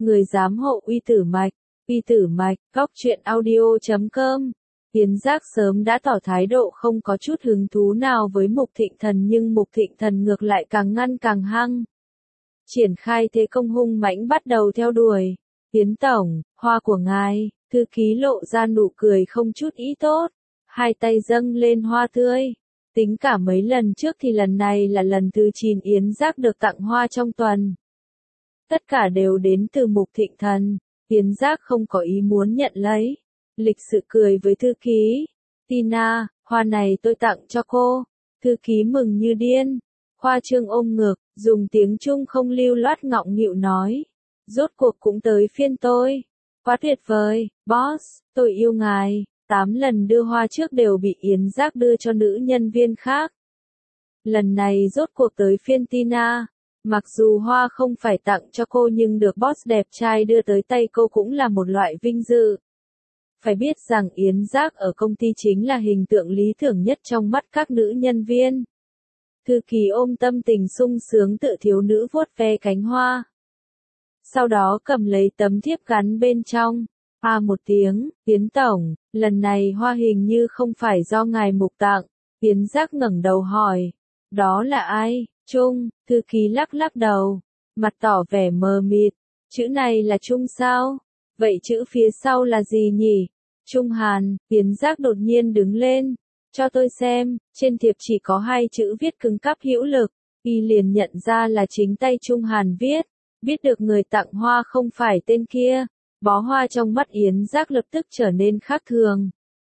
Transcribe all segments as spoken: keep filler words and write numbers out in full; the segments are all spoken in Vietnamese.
Người giám hộ uy tử mạch, uy tử mạch, góc truyện audio chấm com. Yến Giác sớm đã tỏ thái độ không có chút hứng thú nào với Mục Thịnh Thần, nhưng Mục Thịnh Thần ngược lại càng ngăn càng hăng. Triển khai thế công hung mãnh bắt đầu theo đuổi. Yến Tổng, hoa của ngài, thư ký lộ ra nụ cười không chút ý tốt. Hai tay dâng lên hoa tươi. Tính cả mấy lần trước thì lần này là lần thứ chín Yến Giác được tặng hoa trong tuần. Tất cả đều đến từ Mục Thịnh Thần. Yến Giác không có ý muốn nhận lấy. Lịch sự cười với thư ký. Tina, hoa này tôi tặng cho cô. Thư ký mừng như điên. Khoa trương ôm ngực, dùng tiếng Trung không lưu loát ngọng nghịu nói. Rốt cuộc cũng tới phiên tôi. Quá tuyệt vời, boss, tôi yêu ngài. Tám lần đưa hoa trước đều bị Yến Giác đưa cho nữ nhân viên khác. Lần này rốt cuộc tới phiên Tina. Mặc dù hoa không phải tặng cho cô nhưng được boss đẹp trai đưa tới tay cô cũng là một loại vinh dự. Phải biết rằng Yến Giác ở công ty chính là hình tượng lý tưởng nhất trong mắt các nữ nhân viên. Thư ký ôm tâm tình sung sướng tự thiếu nữ vuốt ve cánh hoa. Sau đó cầm lấy tấm thiếp gắn bên trong. À một tiếng, Yến Tổng, lần này hoa hình như không phải do ngài Mục tặng. Yến Giác ngẩng đầu hỏi. Đó là ai? Trung, thư ký lắc lắc đầu. Mặt tỏ vẻ mờ mịt. Chữ này là Trung sao? Vậy chữ phía sau là gì nhỉ? Trung Hàn. Yến Giác đột nhiên đứng lên. Cho tôi xem, trên thiệp chỉ có hai chữ viết cứng cáp hữu lực. Y liền nhận ra là chính tay Trung Hàn viết. Biết được người tặng hoa không phải tên kia. Bó hoa trong mắt Yến Giác lập tức trở nên khác thường.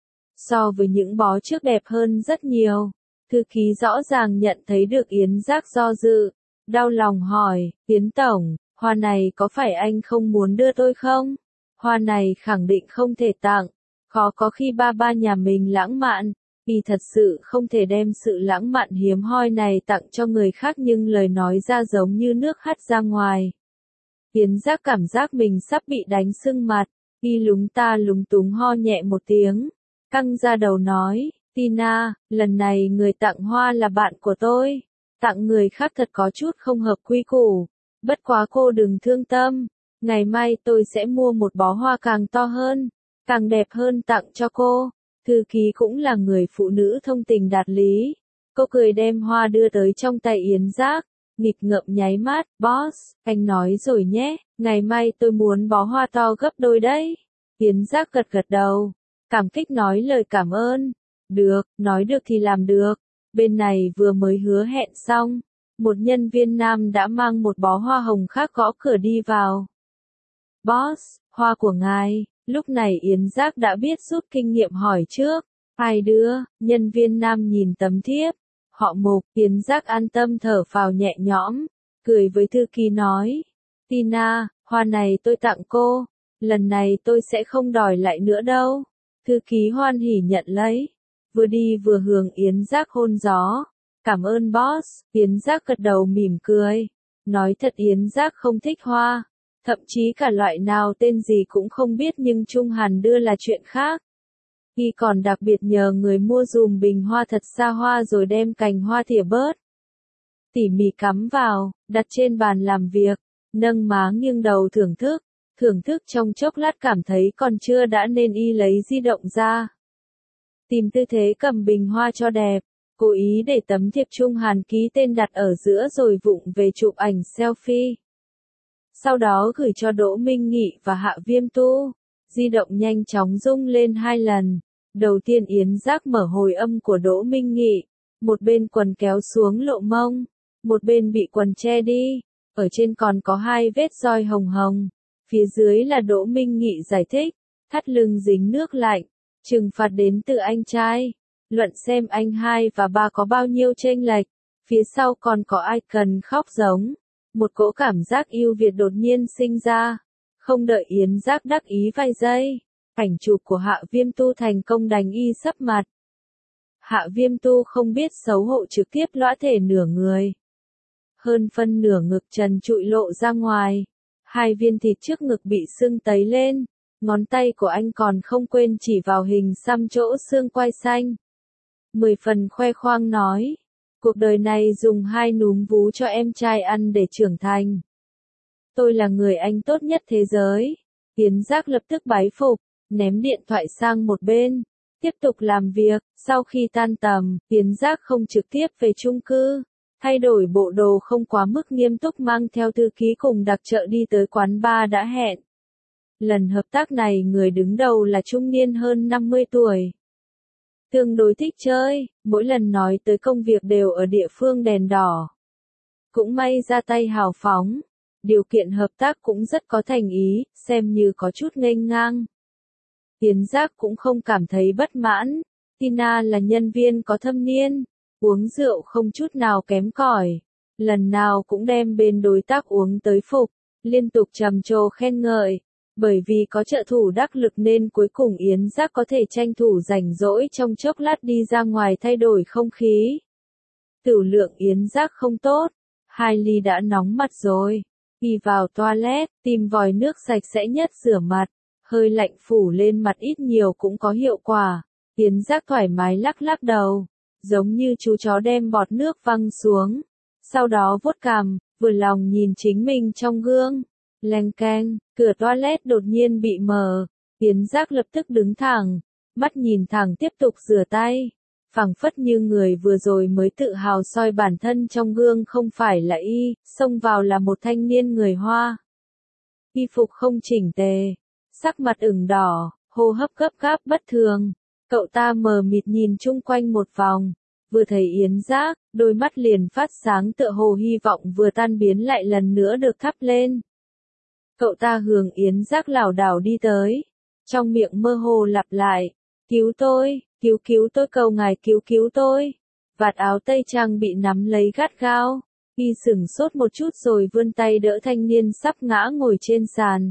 So với những bó trước đẹp hơn rất nhiều. Thư ký rõ ràng nhận thấy được Yến Giác do dự. Đau lòng hỏi, Yến Tổng, hoa này có phải anh không muốn đưa tôi không? Hoa này khẳng định không thể tặng. Khó có khi ba ba nhà mình lãng mạn. Vì thật sự không thể đem sự lãng mạn hiếm hoi này tặng cho người khác, nhưng lời nói ra giống như nước hắt ra ngoài. Yến Giác cảm giác mình sắp bị đánh sưng mặt. Y lúng ta lúng túng ho nhẹ một tiếng. Căng ra đầu nói, Tina, lần này người tặng hoa là bạn của tôi. Tặng người khác thật có chút không hợp quy củ. Bất quá cô đừng thương tâm. Ngày mai tôi sẽ mua một bó hoa càng to hơn, càng đẹp hơn tặng cho cô. Thư ký cũng là người phụ nữ thông tình đạt lý. Cô cười đem hoa đưa tới trong tay Yến Giác. Nghịch ngợm nháy mắt, boss, anh nói rồi nhé, ngày mai tôi muốn bó hoa to gấp đôi đấy. Yến Giác gật gật đầu, cảm kích nói lời cảm ơn. Được, nói được thì làm được. Bên này vừa mới hứa hẹn xong, một nhân viên nam đã mang một bó hoa hồng khác gõ cửa đi vào. Boss, hoa của ngài. Lúc này Yến Giác đã biết rút kinh nghiệm hỏi trước. Ai đưa? Nhân viên nam nhìn tấm thiếp. Họ Mục. Yến Giác an tâm thở phào nhẹ nhõm. Cười với thư ký nói. Tina, hoa này tôi tặng cô. Lần này tôi sẽ không đòi lại nữa đâu. Thư ký hoan hỉ nhận lấy. Vừa đi vừa hưởng Yến Giác hôn gió. Cảm ơn boss. Yến Giác gật đầu mỉm cười. Nói thật Yến Giác không thích hoa. Thậm chí cả loại nào tên gì cũng không biết, nhưng Trung Hàn đưa là chuyện khác. Y còn đặc biệt nhờ người mua dùm bình hoa thật xa hoa rồi đem cành hoa thìa bớt. Tỉ mỉ cắm vào, đặt trên bàn làm việc, nâng má nghiêng đầu thưởng thức. Thưởng thức trong chốc lát cảm thấy còn chưa đã nên Y lấy di động ra. Tìm tư thế cầm bình hoa cho đẹp, cố ý để tấm thiệp Trung Hàn ký tên đặt ở giữa rồi vụng về chụp ảnh selfie. Sau đó gửi cho Đỗ Minh Nghị và Hạ Viêm Tu. Di động nhanh chóng rung lên hai lần. Đầu tiên Yến Giác mở hồi âm của Đỗ Minh Nghị. Một bên quần kéo xuống lộ mông. Một bên bị quần che đi. Ở trên còn có hai vết roi hồng hồng. Phía dưới là Đỗ Minh Nghị giải thích. Thắt lưng dính nước lạnh. Trừng phạt đến từ anh trai. Luận xem anh hai và ba có bao nhiêu chênh lệch. Phía sau còn có ai cần khóc giống. Một cỗ cảm giác yêu Việt đột nhiên sinh ra. Không đợi Yến Giác đắc ý vài giây. Ảnh chụp của Hạ Viêm Tu thành công đánh Y sấp mặt. Hạ Viêm Tu không biết xấu hổ trực tiếp lõa thể nửa người. Hơn phân nửa ngực trần trụi lộ ra ngoài. Hai viên thịt trước ngực bị sưng tấy lên. Ngón tay của anh còn không quên chỉ vào hình xăm chỗ xương quai xanh. Mười phần khoe khoang nói. Cuộc đời này dùng hai núm vú cho em trai ăn để trưởng thành. tôi là người anh tốt nhất thế giới. Yến Giác lập tức bái phục, ném điện thoại sang một bên, tiếp tục làm việc. Sau khi tan tầm, Yến Giác không trực tiếp về chung cư, thay đổi bộ đồ không quá mức nghiêm túc mang theo thư ký cùng đặc trợ đi tới quán bar đã hẹn. Lần hợp tác này người đứng đầu là trung niên hơn năm mươi tuổi. Tương đối thích chơi, mỗi lần nói tới công việc đều ở địa phương đèn đỏ. Cũng may ra tay hào phóng, điều kiện hợp tác cũng rất có thành ý, xem như có chút nghênh ngang. Yến Giác cũng không cảm thấy bất mãn, Tina là nhân viên có thâm niên, uống rượu không chút nào kém cỏi, lần nào cũng đem bên đối tác uống tới phục, liên tục trầm trồ khen ngợi. Bởi vì có trợ thủ đắc lực nên cuối cùng Yến Giác có thể tranh thủ rảnh rỗi trong chốc lát đi ra ngoài thay đổi không khí. Tửu lượng Yến Giác không tốt, hai ly đã nóng mặt rồi. Đi vào toilet, tìm vòi nước sạch sẽ nhất rửa mặt, hơi lạnh phủ lên mặt ít nhiều cũng có hiệu quả. Yến Giác thoải mái lắc lắc đầu, giống như chú chó đem bọt nước văng xuống. Sau đó vuốt cằm, vừa lòng nhìn chính mình trong gương. Leng keng, cửa toilet đột nhiên bị mở, Yến Giác lập tức đứng thẳng, mắt nhìn thẳng tiếp tục rửa tay, phảng phất như người vừa rồi mới tự hào soi bản thân trong gương không phải là y, xông vào là một thanh niên người Hoa. Y phục không chỉnh tề, sắc mặt ửng đỏ, hô hấp gấp gáp bất thường, cậu ta mờ mịt nhìn chung quanh một vòng, vừa thấy Yến Giác, đôi mắt liền phát sáng tựa hồ hy vọng vừa tan biến lại lần nữa được thắp lên. Cậu ta hướng Yến Giác lảo đảo đi tới, trong miệng mơ hồ lặp lại, cứu tôi, cứu cứu tôi cầu ngài cứu cứu tôi. Vạt áo tây trang bị nắm lấy gắt gao, y sửng sốt một chút rồi vươn tay đỡ thanh niên sắp ngã ngồi trên sàn.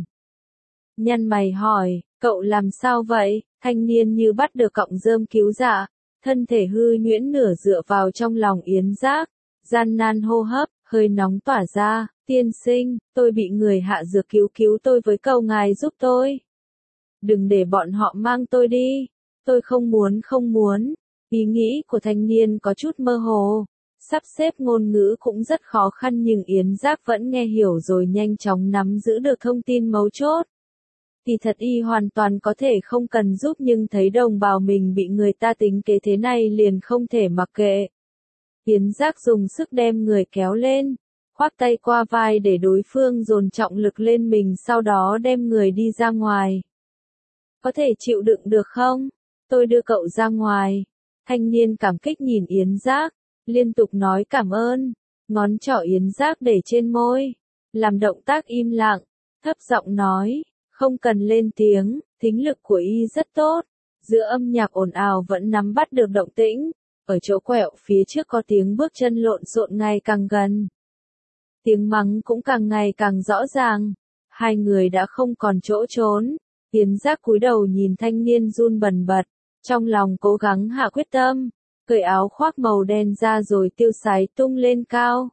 Nhăn mày hỏi, cậu làm sao vậy? Thanh niên như bắt được cọng rơm cứu dạ, thân thể hư nhuyễn nửa dựa vào trong lòng Yến Giác, gian nan hô hấp, hơi nóng tỏa ra. Tiên sinh, tôi bị người hạ dược cứu cứu tôi với cầu ngài giúp tôi. Đừng để bọn họ mang tôi đi. Tôi không muốn không muốn. Ý nghĩ của thanh niên có chút mơ hồ. Sắp xếp ngôn ngữ cũng rất khó khăn nhưng Yến Giác vẫn nghe hiểu rồi nhanh chóng nắm giữ được thông tin mấu chốt. Thì thật y hoàn toàn có thể không cần giúp nhưng thấy đồng bào mình bị người ta tính kế thế này liền không thể mặc kệ. Yến Giác dùng sức đem người kéo lên. Khoác tay qua vai để đối phương dồn trọng lực lên mình sau đó đem người đi ra ngoài. Có thể chịu đựng được không? Tôi đưa cậu ra ngoài. Thanh niên cảm kích nhìn Yến Giác, liên tục nói cảm ơn. Ngón trỏ Yến Giác để trên môi, làm động tác im lặng, thấp giọng nói, không cần lên tiếng, thính lực của y rất tốt. Giữa âm nhạc ồn ào vẫn nắm bắt được động tĩnh. Ở chỗ quẹo phía trước có tiếng bước chân lộn xộn ngày càng gần. Tiếng mắng cũng càng ngày càng rõ ràng, hai người đã không còn chỗ trốn. Yến Giác cúi đầu nhìn thanh niên run bần bật, trong lòng cố gắng hạ quyết tâm, cởi áo khoác màu đen ra rồi tiêu sái tung lên cao.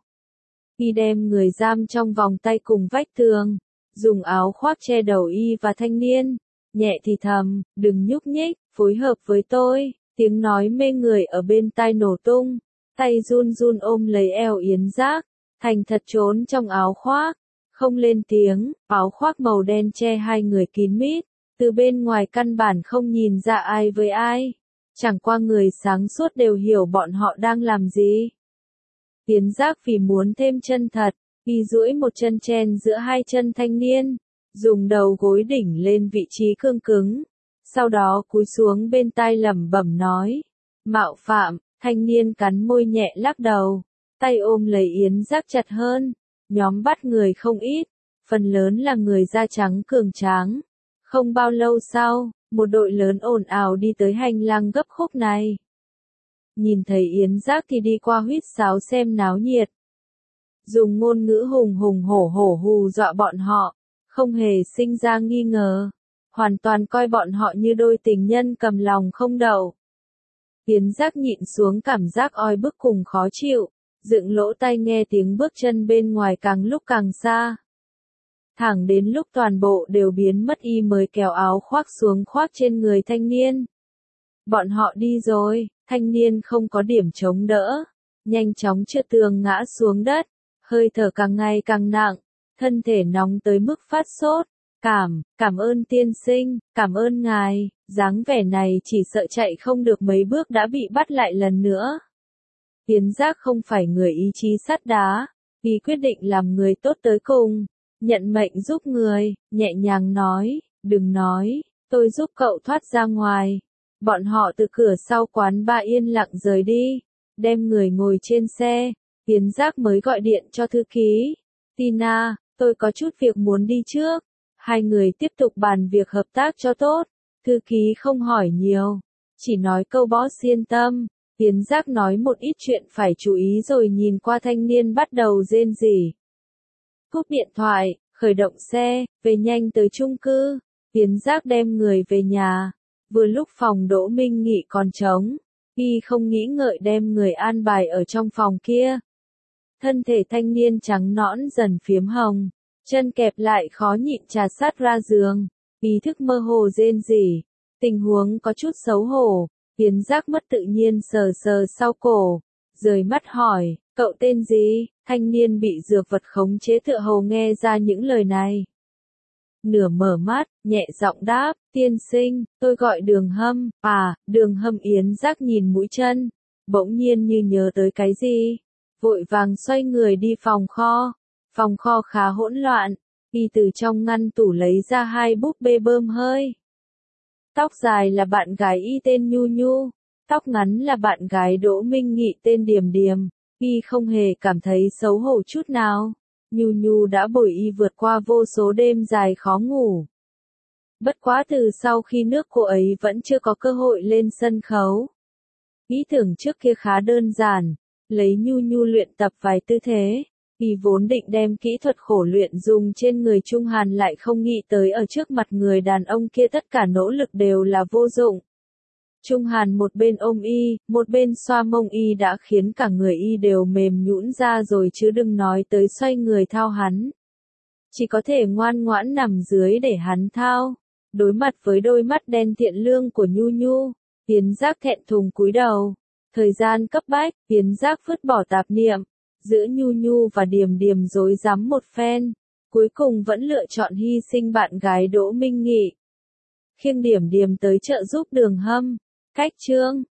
Y đem người giam trong vòng tay cùng vách tường, dùng áo khoác che đầu y và thanh niên, nhẹ thì thầm, đừng nhúc nhích, phối hợp với tôi. Tiếng nói mê người ở bên tai nổ tung, tay run run ôm lấy eo Yến Giác. Thành thật trốn trong áo khoác, không lên tiếng, áo khoác màu đen che hai người kín mít, từ bên ngoài căn bản không nhìn ra ai với ai, chẳng qua người sáng suốt đều hiểu bọn họ đang làm gì. Yến Giác vì muốn thêm chân thật, y duỗi một chân chen giữa hai chân thanh niên, dùng đầu gối đỉnh lên vị trí cương cứng, sau đó cúi xuống bên tai lẩm bẩm nói, mạo phạm. Thanh niên cắn môi nhẹ lắc đầu. Tay ôm lấy Yến Giác chặt hơn, nhóm bắt người không ít, phần lớn là người da trắng cường tráng. Không bao lâu sau, một đội lớn ồn ào đi tới hành lang gấp khúc này. Nhìn thấy Yến Giác thì đi qua huýt sáo xem náo nhiệt. Dùng ngôn ngữ hùng hùng hổ hổ hù dọa bọn họ, không hề sinh ra nghi ngờ, hoàn toàn coi bọn họ như đôi tình nhân cầm lòng không đậu. Yến Giác nhịn xuống cảm giác oi bức cùng khó chịu. Dựng lỗ tai nghe tiếng bước chân bên ngoài càng lúc càng xa. Thẳng đến lúc toàn bộ đều biến mất y mới kéo áo khoác xuống khoác trên người thanh niên. Bọn họ đi rồi, thanh niên không có điểm chống đỡ, nhanh chóng trượt tường ngã xuống đất, hơi thở càng ngày càng nặng, thân thể nóng tới mức phát sốt. Cảm, cảm ơn tiên sinh, cảm ơn ngài, dáng vẻ này chỉ sợ chạy không được mấy bước đã bị bắt lại lần nữa. Tiến Giác không phải người ý chí sắt đá, vì quyết định làm người tốt tới cùng, nhận mệnh giúp người, nhẹ nhàng nói, đừng nói, tôi giúp cậu thoát ra ngoài. Bọn họ từ cửa sau quán ba yên lặng rời đi, đem người ngồi trên xe, Tiến Giác mới gọi điện cho thư ký. Tina, tôi có chút việc muốn đi trước. Hai người tiếp tục bàn việc hợp tác cho tốt. Thư ký không hỏi nhiều, chỉ nói câu boss yên tâm. Tiến Giác nói một ít chuyện phải chú ý rồi nhìn qua thanh niên bắt đầu rên rỉ. Cúp điện thoại, khởi động xe, về nhanh tới chung cư. Tiến Giác đem người về nhà. Vừa lúc phòng Đỗ Minh Nghị còn trống, y không nghĩ ngợi đem người an bài ở trong phòng kia. Thân thể thanh niên trắng nõn dần phiếm hồng, chân kẹp lại khó nhịn trà sát ra giường, ý thức mơ hồ rên rỉ, tình huống có chút xấu hổ. Tiến Giác mất tự nhiên sờ sờ sau cổ, rời mắt hỏi, cậu tên gì? Thanh niên bị dược vật khống chế tựa hồ nghe ra những lời này. Nửa mở mắt, nhẹ giọng đáp, tiên sinh, tôi gọi Đường Hâm. À, Đường Hâm. Yến Giác nhìn mũi chân, bỗng nhiên như nhớ tới cái gì, vội vàng xoay người đi phòng kho. Phòng kho khá hỗn loạn, y từ trong ngăn tủ lấy ra hai búp bê bơm hơi. Tóc dài là bạn gái y tên Nhu Nhu, tóc ngắn là bạn gái Đỗ Minh Nghị tên Điềm Điềm. Y không hề cảm thấy xấu hổ chút nào. Nhu Nhu đã bồi y vượt qua vô số đêm dài khó ngủ. Bất quá từ sau khi nước cô ấy vẫn chưa có cơ hội lên sân khấu. Ý tưởng trước kia khá đơn giản, lấy Nhu Nhu luyện tập vài tư thế. Y vốn định đem kỹ thuật khổ luyện dùng trên người Trung Hàn lại không nghĩ tới ở trước mặt người đàn ông kia tất cả nỗ lực đều là vô dụng. Trung Hàn một bên ôm y, một bên xoa mông y đã khiến cả người y đều mềm nhũn ra rồi chứ đừng nói tới xoay người thao hắn. Chỉ có thể ngoan ngoãn nằm dưới để hắn thao. Đối mặt với đôi mắt đen thiện lương của Nhu Nhu, Tiến Giác thẹn thùng cúi đầu. Thời gian cấp bách, Tiến Giác vứt bỏ tạp niệm, giữa Nhu Nhu và Điềm Điềm rối rắm một phen, cuối cùng vẫn lựa chọn hy sinh bạn gái Đỗ Minh Nghị. Khiêng Điềm Điềm tới trợ giúp Đường Hâm. Cách chương